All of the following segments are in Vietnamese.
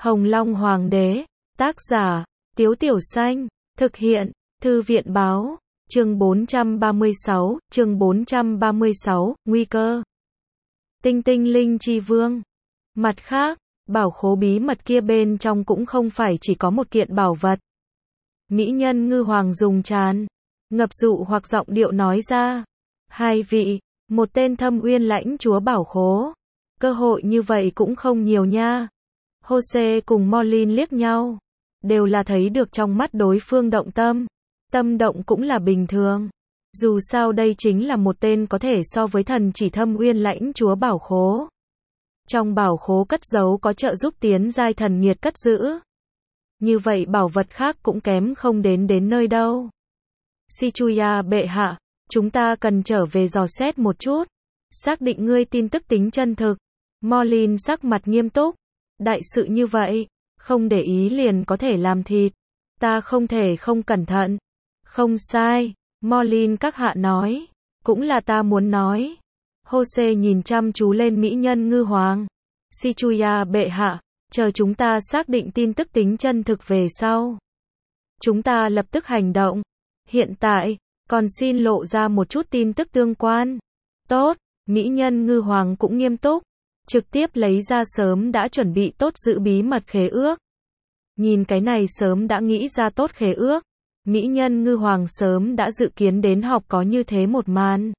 Hồng Long Hoàng đế, tác giả, Tiếu Tiểu Xanh, thực hiện, Thư viện báo, chương 436, nguy cơ. Tinh Tinh Linh Chi Vương. Mặt khác, bảo khố bí mật kia bên trong cũng không phải chỉ có một kiện bảo vật. Mỹ nhân ngư hoàng dùng tràn, ngập dụ hoặc giọng điệu nói ra. Hai vị, một tên Thâm Uyên lãnh chúa bảo khố. Cơ hội như vậy cũng không nhiều nha. Jose cùng Morlin liếc nhau. Đều là thấy được trong mắt đối phương động tâm. Tâm động cũng là bình thường. Dù sao đây chính là một tên có thể so với thần chỉ Thâm Uyên lãnh chúa bảo khố. Trong bảo khố cất giấu có trợ giúp tiến giai thần nhiệt cất giữ. Như vậy bảo vật khác cũng kém không đến nơi đâu. Sichuya bệ hạ, chúng ta cần trở về dò xét một chút. Xác định ngươi tin tức tính chân thực. Morlin sắc mặt nghiêm túc. Đại sự như vậy, không để ý liền có thể làm thịt. Ta không thể không cẩn thận. Không sai, Morlin các hạ nói. Cũng là ta muốn nói. Jose nhìn chăm chú lên mỹ nhân ngư hoàng. Sichuya bệ hạ, chờ chúng ta xác định tin tức tính chân thực về sau. Chúng ta lập tức hành động. Hiện tại, còn xin lộ ra một chút tin tức tương quan. Tốt, mỹ nhân ngư hoàng cũng nghiêm túc. Trực tiếp lấy ra sớm đã chuẩn bị tốt giữ bí mật khế ước. Nhìn cái này sớm đã nghĩ ra tốt khế ước. Mỹ nhân ngư hoàng sớm đã dự kiến đến họp có như thế một màn.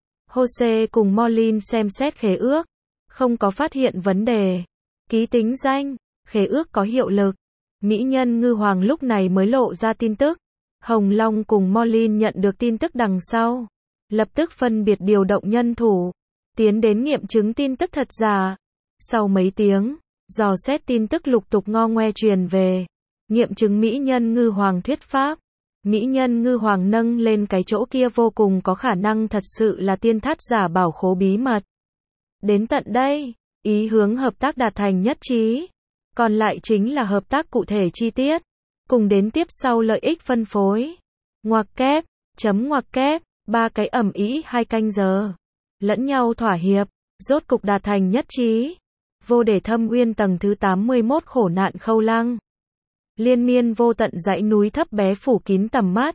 Jose cùng Morlin xem xét khế ước. Không có phát hiện vấn đề. Ký tính danh, khế ước có hiệu lực. Mỹ nhân ngư hoàng lúc này mới lộ ra tin tức. Hồng Long cùng Morlin nhận được tin tức đằng sau. Lập tức phân biệt điều động nhân thủ. Tiến đến nghiệm chứng tin tức thật giả. Sau mấy tiếng, dò xét tin tức lục tục ngo ngoe truyền về. Nghiệm chứng mỹ nhân ngư hoàng thuyết pháp. Mỹ nhân ngư hoàng nâng lên cái chỗ kia vô cùng có khả năng thật sự là tiên thát giả bảo khố bí mật. Đến tận đây, ý hướng hợp tác đạt thành nhất trí. Còn lại chính là hợp tác cụ thể chi tiết. Cùng đến tiếp sau lợi ích phân phối. Ngoặc kép, chấm ngoặc kép, 3 cái ầm ĩ 2 canh giờ. Lẫn nhau thỏa hiệp, rốt cục đạt thành nhất trí. Vô để Thâm Uyên tầng thứ 81 khổ nạn khâu lăng. Liên miên vô tận dãy núi thấp bé phủ kín tầm mắt.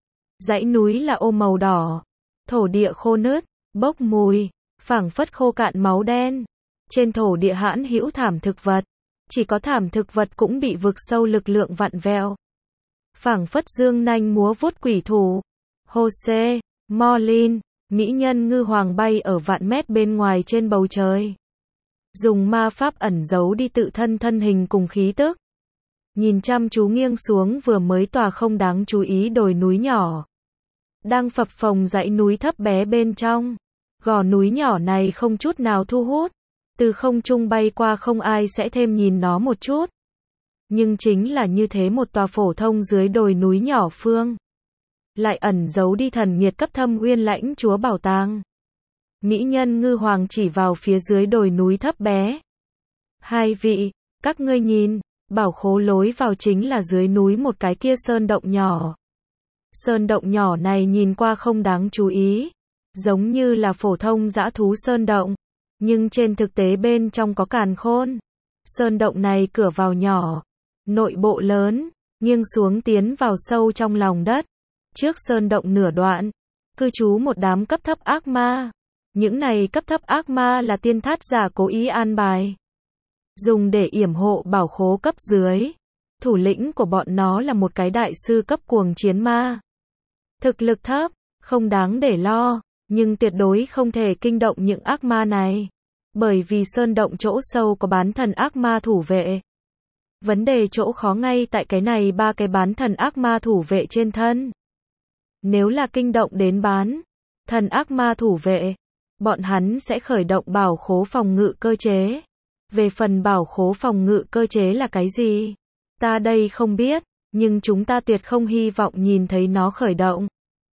Dãy núi là ô màu đỏ. Thổ địa khô nứt, bốc mùi, phảng phất khô cạn máu đen. Trên thổ địa hãn hữu thảm thực vật. Chỉ có thảm thực vật cũng bị vực sâu lực lượng vặn vẹo. Phảng phất dương nanh múa vuốt quỷ thủ. Jose, Morlin, mỹ nhân ngư hoàng bay ở vạn mét bên ngoài trên bầu trời. Dùng ma pháp ẩn giấu đi tự thân thân hình cùng khí tức. Nhìn chăm chú nghiêng xuống vừa mới tòa không đáng chú ý đồi núi nhỏ. Đang phập phồng dãy núi thấp bé bên trong. Gò núi nhỏ này không chút nào thu hút. Từ không trung bay qua không ai sẽ thêm nhìn nó một chút. Nhưng chính là như thế một tòa phổ thông dưới đồi núi nhỏ phương. Lại ẩn giấu đi thần nhiệt cấp Thâm Uyên lãnh chúa bảo tàng. Mỹ nhân ngư hoàng chỉ vào phía dưới đồi núi thấp bé. Hai vị, các ngươi nhìn, bảo khố lối vào chính là dưới núi một cái kia sơn động nhỏ. Sơn động nhỏ này nhìn qua không đáng chú ý. Giống như là phổ thông dã thú sơn động. Nhưng trên thực tế bên trong có càn khôn. Sơn động này cửa vào nhỏ. Nội bộ lớn, nghiêng xuống tiến vào sâu trong lòng đất. Trước sơn động nửa đoạn, cư trú một đám cấp thấp ác ma. Những này cấp thấp ác ma là tiên thát giả cố ý an bài. Dùng để yểm hộ bảo khố cấp dưới. Thủ lĩnh của bọn nó là một cái đại sư cấp cuồng chiến ma. Thực lực thấp, không đáng để lo, nhưng tuyệt đối không thể kinh động những ác ma này. Bởi vì sơn động chỗ sâu có bán thần ác ma thủ vệ. Vấn đề chỗ khó ngay tại cái này 3 cái bán thần ác ma thủ vệ trên thân. Nếu là kinh động đến bán thần ác ma thủ vệ, bọn hắn sẽ khởi động bảo khố phòng ngự cơ chế. Về phần bảo khố phòng ngự cơ chế là cái gì? Ta đây không biết, nhưng chúng ta tuyệt không hy vọng nhìn thấy nó khởi động.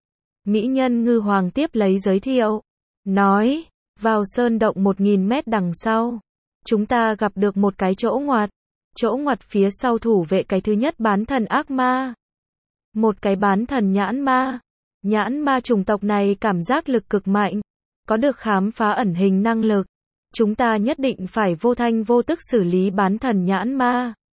Mỹ nhân ngư hoàng tiếp lấy giới thiệu. Nói, vào sơn động 1000 mét đằng sau. Chúng ta gặp được một cái chỗ ngoặt. Chỗ ngoặt phía sau thủ vệ cái thứ nhất bán thần ác ma. Một cái bán thần nhãn ma. Nhãn ma chủng tộc này cảm giác lực cực mạnh. Có được khám phá ẩn hình năng lực. Chúng ta nhất định phải vô thanh vô tức xử lý bán thần nhãn ma.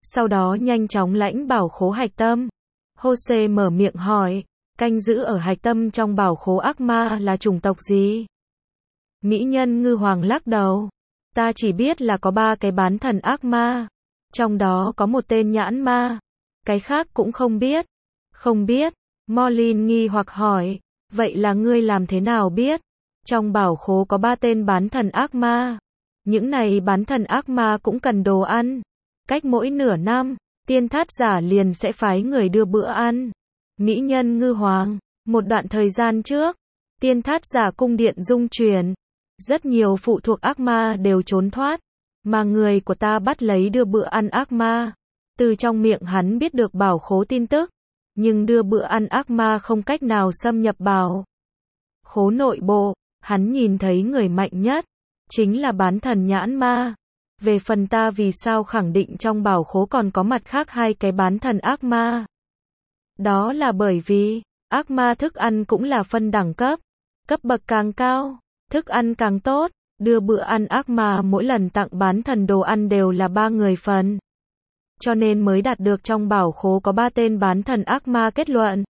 sau đó nhanh chóng lãnh bảo khố hạch tâm. Jose mở miệng hỏi, canh giữ ở hạch tâm trong bảo khố ác ma là chủng tộc gì? Mỹ nhân ngư hoàng lắc đầu. Ta chỉ biết là có 3 cái bán thần ác ma. Trong đó có một tên nhãn ma. Cái khác cũng không biết. Không biết. Morlin nghi hoặc hỏi. Vậy là ngươi làm thế nào biết? Trong bảo khố có 3 tên bán thần ác ma. Những này bán thần ác ma cũng cần đồ ăn. Cách mỗi nửa năm, tiên thát giả liền sẽ phái người đưa bữa ăn. Mỹ nhân ngư hoàng. Một đoạn thời gian trước, tiên thát giả cung điện rung chuyển. Rất nhiều phụ thuộc ác ma đều trốn thoát. Mà người của ta bắt lấy đưa bữa ăn ác ma. Từ trong miệng hắn biết được bảo khố tin tức. Nhưng đưa bữa ăn ác ma không cách nào xâm nhập bảo khố nội bộ. Hắn nhìn thấy người mạnh nhất. Chính là bán thần nhãn ma. Về phần ta vì sao khẳng định trong bảo khố còn có mặt khác 2 cái bán thần ác ma. Đó là bởi vì, ác ma thức ăn cũng là phân đẳng cấp. Cấp bậc càng cao, thức ăn càng tốt. Đưa bữa ăn ác ma mỗi lần tặng bán thần đồ ăn đều là 3 người phần. Cho nên mới đạt được trong bảo khố có 3 tên bán thần ác ma kết luận.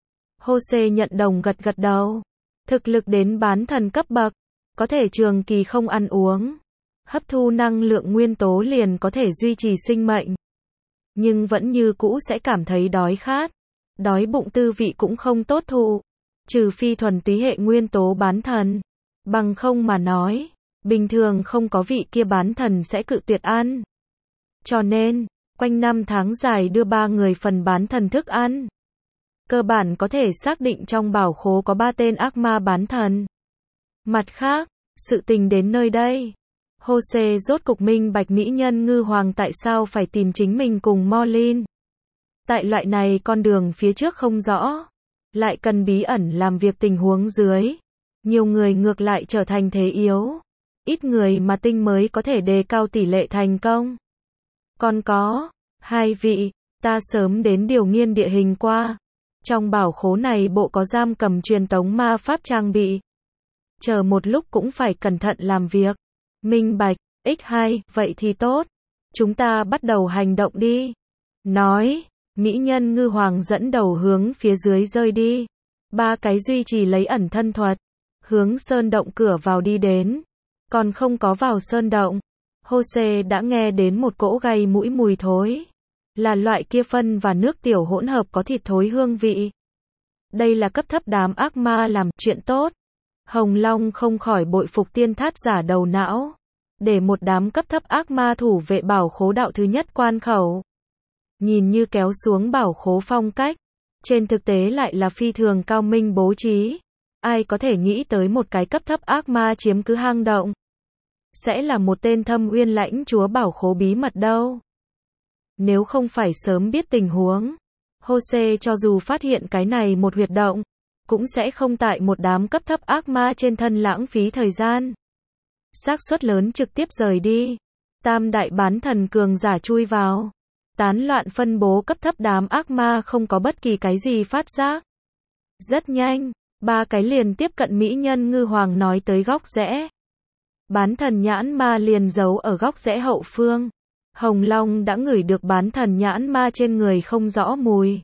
Jose nhận đồng gật gật đầu. Thực lực đến bán thần cấp bậc, có thể trường kỳ không ăn uống. Hấp thu năng lượng nguyên tố liền có thể duy trì sinh mệnh. Nhưng vẫn như cũ sẽ cảm thấy đói khát. Đói bụng tư vị cũng không tốt thụ. Trừ phi thuần túy hệ nguyên tố bán thần. Bằng không mà nói, bình thường không có vị kia bán thần sẽ cự tuyệt ăn. Cho nên, quanh năm tháng dài đưa 3 người phần bán thần thức ăn. Cơ bản có thể xác định trong bảo khố có 3 tên ác ma bán thần. Mặt khác, sự tình đến nơi đây. Jose rốt cục minh bạch mỹ nhân ngư hoàng tại sao phải tìm chính mình cùng Morlin. Tại loại này con đường phía trước không rõ, lại cần bí ẩn làm việc tình huống dưới. Nhiều người ngược lại trở thành thế yếu. Ít người mà tinh mới có thể đề cao tỷ lệ thành công. Còn có 2 vị, ta sớm đến điều nghiên địa hình qua. Trong bảo khố này bộ có giam cầm truyền tống ma pháp trang bị. Chờ một lúc cũng phải cẩn thận làm việc. Minh bạch, X2, vậy thì tốt. Chúng ta bắt đầu hành động đi. Nói, mỹ nhân ngư hoàng dẫn đầu hướng phía dưới rơi đi. 3 cái duy trì lấy ẩn thân thuật. Hướng sơn động cửa vào đi đến. Còn không có vào sơn động. Jose đã nghe đến một cỗ gây mũi mùi thối. Là loại kia phân và nước tiểu hỗn hợp có thịt thối hương vị. Đây là cấp thấp đám ác ma làm chuyện tốt. Hồng Long không khỏi bội phục tiên thát giả đầu não. Để một đám cấp thấp ác ma thủ vệ bảo khố đạo thứ nhất quan khẩu. Nhìn như kéo xuống bảo khố phong cách. Trên thực tế lại là phi thường cao minh bố trí. Ai có thể nghĩ tới một cái cấp thấp ác ma chiếm cứ hang động. Sẽ là một tên thâm uyên lãnh chúa bảo khố bí mật đâu. Nếu không phải sớm biết tình huống. Jose cho dù phát hiện cái này một huyệt động. Cũng sẽ không tại một đám cấp thấp ác ma trên thân lãng phí thời gian. Xác suất lớn trực tiếp rời đi. Tam đại bán thần cường giả chui vào. Tán loạn phân bố cấp thấp đám ác ma không có bất kỳ cái gì phát giác. Rất nhanh, 3 cái liền tiếp cận mỹ nhân ngư hoàng nói tới góc rẽ. Bán thần nhãn ma liền giấu ở góc rẽ hậu phương. Hồng Long đã ngửi được bán thần nhãn ma trên người không rõ mùi.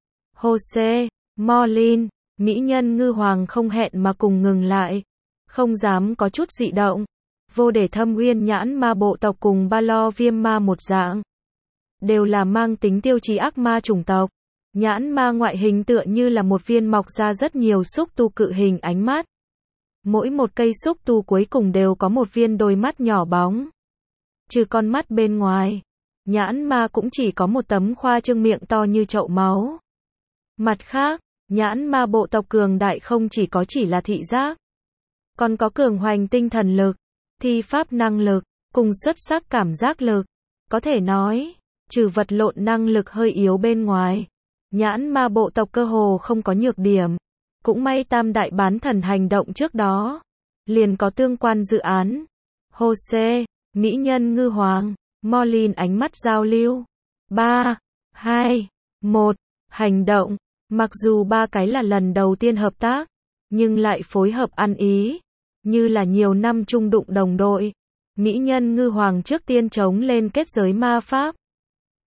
Jose, Morlin, mỹ nhân ngư hoàng không hẹn mà cùng ngừng lại. Không dám có chút dị động. Vô để thâm uyên nhãn ma bộ tộc cùng ba lo viêm ma một dạng. Đều là mang tính tiêu chí ác ma chủng tộc. Nhãn ma ngoại hình tựa như là một viên mọc ra rất nhiều xúc tu cự hình ánh mắt. Mỗi một cây xúc tu cuối cùng đều có một viên đôi mắt nhỏ bóng. Trừ con mắt bên ngoài, nhãn ma cũng chỉ có một tấm khoa trương miệng to như chậu máu. Mặt khác, nhãn ma bộ tộc cường đại không chỉ là thị giác, còn có cường hoành tinh thần lực, thi pháp năng lực, cùng xuất sắc cảm giác lực. Có thể nói, trừ vật lộn năng lực hơi yếu bên ngoài, nhãn ma bộ tộc cơ hồ không có nhược điểm. Cũng may tam đại bán thần hành động trước đó, liền có tương quan dự án. Jose, mỹ nhân ngư hoàng, Morlin ánh mắt giao lưu. 3, 2, 1, hành động. Mặc dù 3 cái là lần đầu tiên hợp tác, nhưng lại phối hợp ăn ý, như là nhiều năm chung đụng đồng đội. Mỹ nhân ngư hoàng trước tiên chống lên kết giới ma pháp.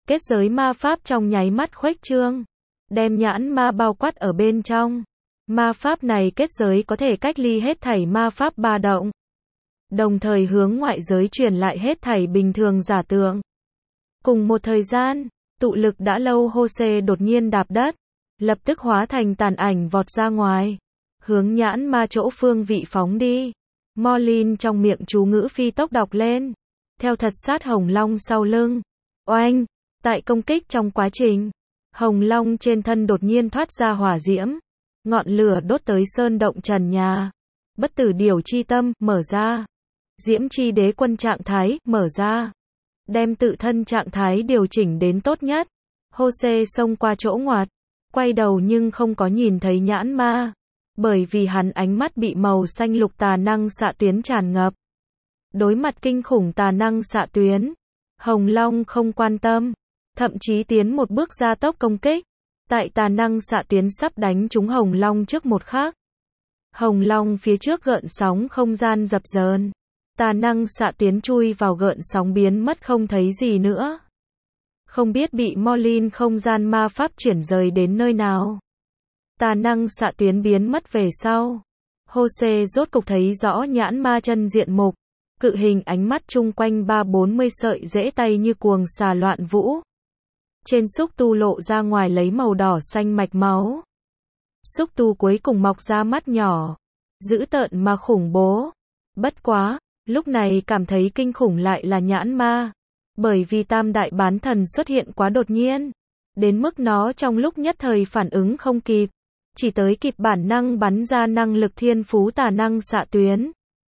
Kết giới ma pháp trong nháy mắt khuếch trương, đem nhãn ma bao quát ở bên trong. Ma pháp này kết giới có thể cách ly hết thảy ma pháp ba động, đồng thời hướng ngoại giới truyền lại hết thảy bình thường giả tượng. Cùng một thời gian, tụ lực đã lâu Jose đột nhiên đạp đất, lập tức hóa thành tàn ảnh vọt ra ngoài, hướng nhãn ma chỗ phương vị phóng đi. Morlin trong miệng chú ngữ phi tốc đọc lên, theo thật sát Hồng Long sau lưng. Oanh! Tại công kích trong quá trình, Hồng Long trên thân đột nhiên thoát ra hỏa diễm, ngọn lửa đốt tới sơn động trần nhà. Bất tử điểu chi tâm, mở ra. Diễm chi đế quân trạng thái, mở ra. Đem tự thân trạng thái điều chỉnh đến tốt nhất. Jose xông qua chỗ ngoặt, quay đầu nhưng không có nhìn thấy nhãn ma, bởi vì hắn ánh mắt bị màu xanh lục tà năng xạ tuyến tràn ngập. Đối mặt kinh khủng tà năng xạ tuyến, Hồng Long không quan tâm, thậm chí tiến một bước gia tốc công kích. Tại tà năng xạ tuyến sắp đánh trúng Hồng Long trước một khắc, Hồng Long phía trước gợn sóng không gian dập dờn, tà năng xạ tuyến chui vào gợn sóng biến mất không thấy gì nữa. Không biết bị Morlin không gian ma pháp chuyển rời đến nơi nào. Tà năng xạ tuyến biến mất về sau, Jose rốt cục thấy rõ nhãn ma chân diện mục, cự hình ánh mắt chung quanh 30-40 sợi rễ tay như cuồng xà loạn vũ. Trên xúc tu lộ ra ngoài lấy màu đỏ xanh mạch máu. Xúc tu cuối cùng mọc ra mắt nhỏ, dữ tợn mà khủng bố. Bất quá, lúc này cảm thấy kinh khủng lại là nhãn ma, bởi vì tam đại bán thần xuất hiện quá đột nhiên, đến mức nó trong lúc nhất thời phản ứng không kịp, chỉ tới kịp bản năng bắn ra năng lực thiên phú tà năng xạ tuyến.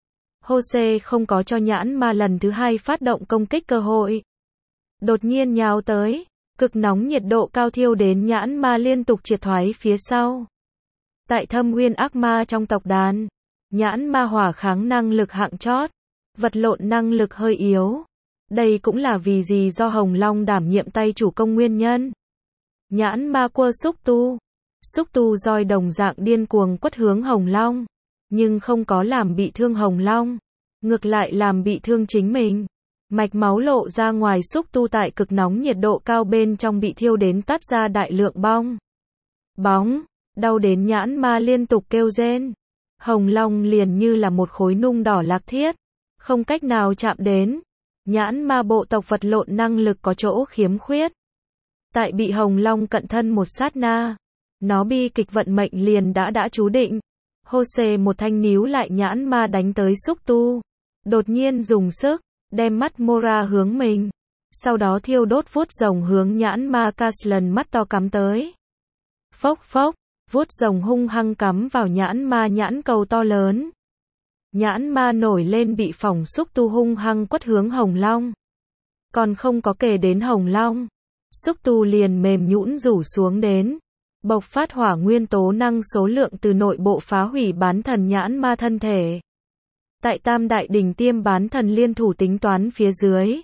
Jose không có cho nhãn ma lần thứ hai phát động công kích cơ hội. Đột nhiên nhào tới, cực nóng nhiệt độ cao thiêu đến nhãn ma liên tục triệt thoái phía sau. Tại Thâm Nguyên ác ma trong tộc đàn, nhãn ma hỏa kháng năng lực hạng chót, vật lộn năng lực hơi yếu. Đây cũng là vì gì do Hồng Long đảm nhiệm tay chủ công nguyên nhân. Nhãn ma quơ xúc tu roi đồng dạng điên cuồng quất hướng Hồng Long, nhưng không có làm bị thương Hồng Long, ngược lại làm bị thương chính mình. Mạch máu lộ ra ngoài, xúc tu tại cực nóng nhiệt độ cao bên trong bị thiêu đến toát ra đại lượng bóng, đau đến nhãn ma liên tục kêu rên. Hồng Long liền như là một khối nung đỏ lạc thiết, không cách nào chạm đến. Nhãn ma bộ tộc vật lộn năng lực có chỗ khiếm khuyết. Tại bị Hồng Long cận thân một sát na, nó bi kịch vận mệnh liền đã chú định. Jose một thanh níu lại nhãn ma đánh tới xúc tu, đột nhiên dùng sức đem mắt Mora hướng mình, sau đó thiêu đốt vuốt rồng hướng nhãn ma Caslan mắt to cắm tới. Phốc phốc, vuốt rồng hung hăng cắm vào nhãn ma nhãn cầu to lớn. Nhãn ma nổi lên bị phỏng, xúc tu hung hăng quất hướng Hồng Long. Còn không có kể đến Hồng Long, xúc tu liền mềm nhũn rủ xuống đến, bộc phát hỏa nguyên tố năng số lượng từ nội bộ phá hủy bán thần nhãn ma thân thể. Tại tam đại đỉnh tiêm bán thần liên thủ tính toán phía dưới,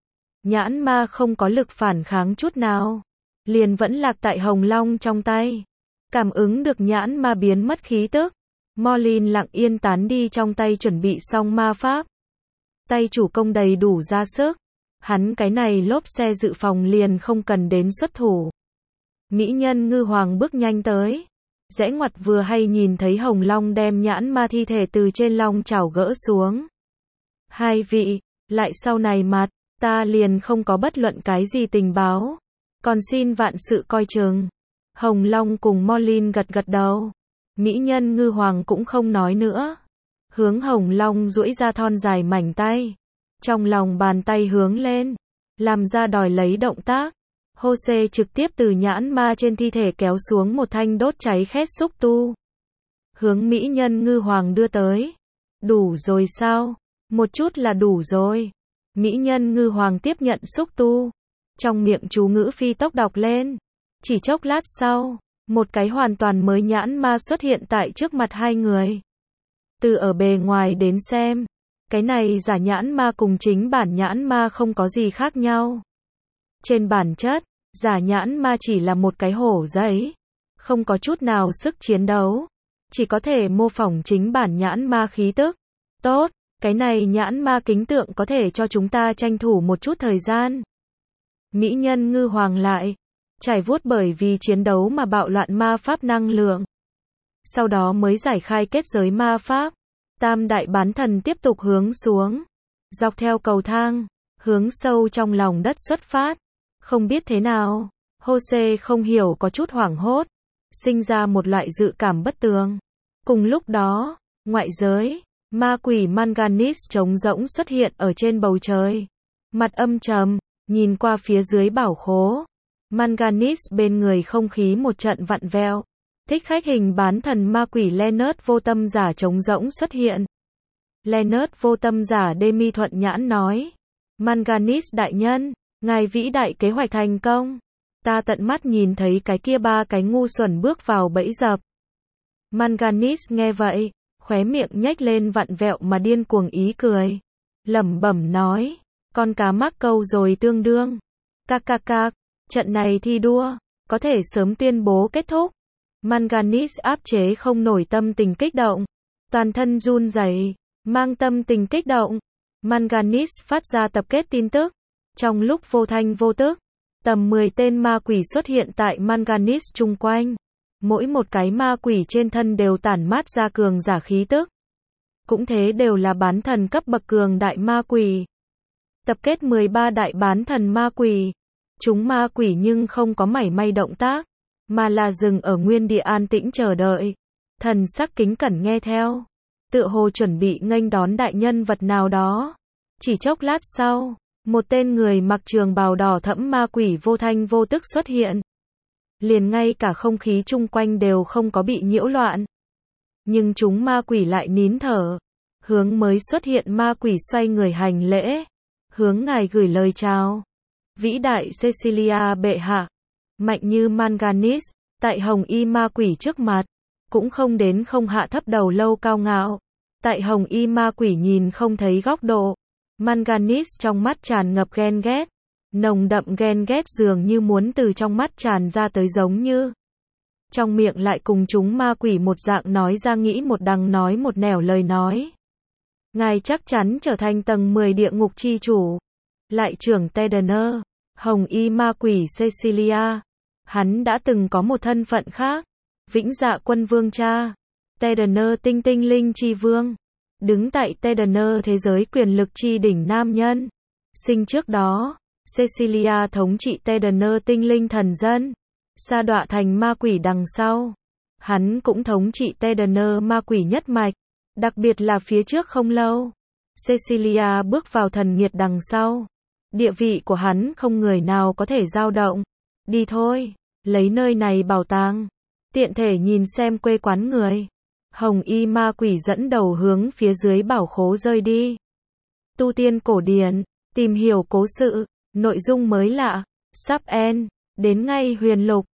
nhãn ma không có lực phản kháng chút nào, liền vẫn lạc tại Hồng Long trong tay. Cảm ứng được nhãn ma biến mất khí tức, Morlin lặng yên tán đi trong tay chuẩn bị xong ma pháp. Tay chủ công đầy đủ ra sức, hắn cái này lốp xe dự phòng liền không cần đến xuất thủ. Mỹ nhân ngư hoàng bước nhanh tới, rẽ ngoặt vừa hay nhìn thấy Hồng Long đem nhãn ma thi thể từ trên long chảo gỡ xuống. Hai vị, lại sau này mặt, ta liền không có bất luận cái gì tình báo, còn xin vạn sự coi chừng. Hồng Long cùng Morlin gật gật đầu. Mỹ nhân ngư hoàng cũng không nói nữa, hướng Hồng Long duỗi ra thon dài mảnh tay, trong lòng bàn tay hướng lên, làm ra đòi lấy động tác. Jose trực tiếp từ nhãn ma trên thi thể kéo xuống một thanh đốt cháy khét xúc tu, hướng Mỹ nhân ngư hoàng đưa tới. Đủ rồi sao? Một chút là đủ rồi. Mỹ nhân ngư hoàng tiếp nhận xúc tu, trong miệng chú ngữ phi tốc đọc lên. Chỉ chốc lát sau, một cái hoàn toàn mới nhãn ma xuất hiện tại trước mặt hai người. Từ ở bề ngoài đến xem, cái này giả nhãn ma cùng chính bản nhãn ma không có gì khác nhau. Trên bản chất, giả nhãn ma chỉ là một cái hổ giấy, không có chút nào sức chiến đấu, chỉ có thể mô phỏng chính bản nhãn ma khí tức. Tốt, cái này nhãn ma kính tượng có thể cho chúng ta tranh thủ một chút thời gian. Mỹ nhân ngư hoàng lại trải vuốt bởi vì chiến đấu mà bạo loạn ma pháp năng lượng. Sau đó mới giải khai kết giới ma pháp. Tam đại bán thần tiếp tục hướng xuống, dọc theo cầu thang, hướng sâu trong lòng đất xuất phát. Không biết thế nào, Jose không hiểu có chút hoảng hốt, sinh ra một loại dự cảm bất tường. Cùng lúc đó, ngoại giới, ma quỷ Manganis trống rỗng xuất hiện ở trên bầu trời. Mặt âm trầm, nhìn qua phía dưới bảo khố. Manganis bên người không khí một trận vặn vẹo. Thích khách hình bán thần ma quỷ Leonard vô tâm giả trống rỗng xuất hiện. Leonard vô tâm giả Demi thuận nhãn nói. Manganis đại nhân, ngài vĩ đại kế hoạch thành công. Ta tận mắt nhìn thấy cái kia ba cái ngu xuẩn bước vào bẫy dập. Manganis nghe vậy, khóe miệng nhếch lên vặn vẹo mà điên cuồng ý cười. Lẩm bẩm nói, con cá mắc câu rồi tương đương. Cạc cạc cạc, trận này thi đua, có thể sớm tuyên bố kết thúc. Manganis áp chế không nổi tâm tình kích động. Toàn thân run rẩy, mang tâm tình kích động. Manganis phát ra tập kết tin tức. Trong lúc vô thanh vô tức, tầm 10 tên ma quỷ xuất hiện tại Manganis chung quanh. Mỗi một cái ma quỷ trên thân đều tản mát ra cường giả khí tức. Cũng thế đều là bán thần cấp bậc cường đại ma quỷ. Tập kết 13 đại bán thần ma quỷ. Chúng ma quỷ nhưng không có mảy may động tác, mà là dừng ở nguyên địa an tĩnh chờ đợi. Thần sắc kính cẩn nghe theo, tựa hồ chuẩn bị nghênh đón đại nhân vật nào đó. Chỉ chốc lát sau, một tên người mặc trường bào đỏ thẫm ma quỷ vô thanh vô tức xuất hiện. Liền ngay cả không khí chung quanh đều không có bị nhiễu loạn. Nhưng chúng ma quỷ lại nín thở. Hướng mới xuất hiện ma quỷ xoay người hành lễ. Hướng ngài gửi lời chào. Vĩ đại Cecilia bệ hạ. Mạnh như Manganis, tại hồng y ma quỷ trước mặt. Cũng không đến không hạ thấp đầu lâu cao ngạo. Tại hồng y ma quỷ nhìn không thấy góc độ. Manganis trong mắt tràn ngập ghen ghét. Nồng đậm ghen ghét dường như muốn từ trong mắt tràn ra tới giống như. Trong miệng lại cùng chúng ma quỷ một dạng nói ra nghĩ một đằng nói một nẻo lời nói. Ngài chắc chắn trở thành tầng 10 địa ngục chi chủ. Lại trưởng Tedener, hồng y ma quỷ Cecilia. Hắn đã từng có một thân phận khác. Vĩnh dạ quân vương cha. Tedener tinh tinh linh chi vương. Đứng tại Tedener thế giới quyền lực chi đỉnh nam nhân. Sinh trước đó, Cecilia thống trị Tedener tinh linh thần dân. Sa đọa thành ma quỷ đằng sau. Hắn cũng thống trị Tedener ma quỷ nhất mạch. Đặc biệt là phía trước không lâu. Cecilia bước vào thần nghiệt đằng sau. Địa vị của hắn không người nào có thể dao động. Đi thôi, lấy nơi này bảo tàng. Tiện thể nhìn xem quê quán người. Hồng y ma quỷ dẫn đầu hướng phía dưới bảo khố rơi đi. Tu tiên cổ điển, tìm hiểu cố sự, nội dung mới lạ, sắp end, đến ngay huyền lục.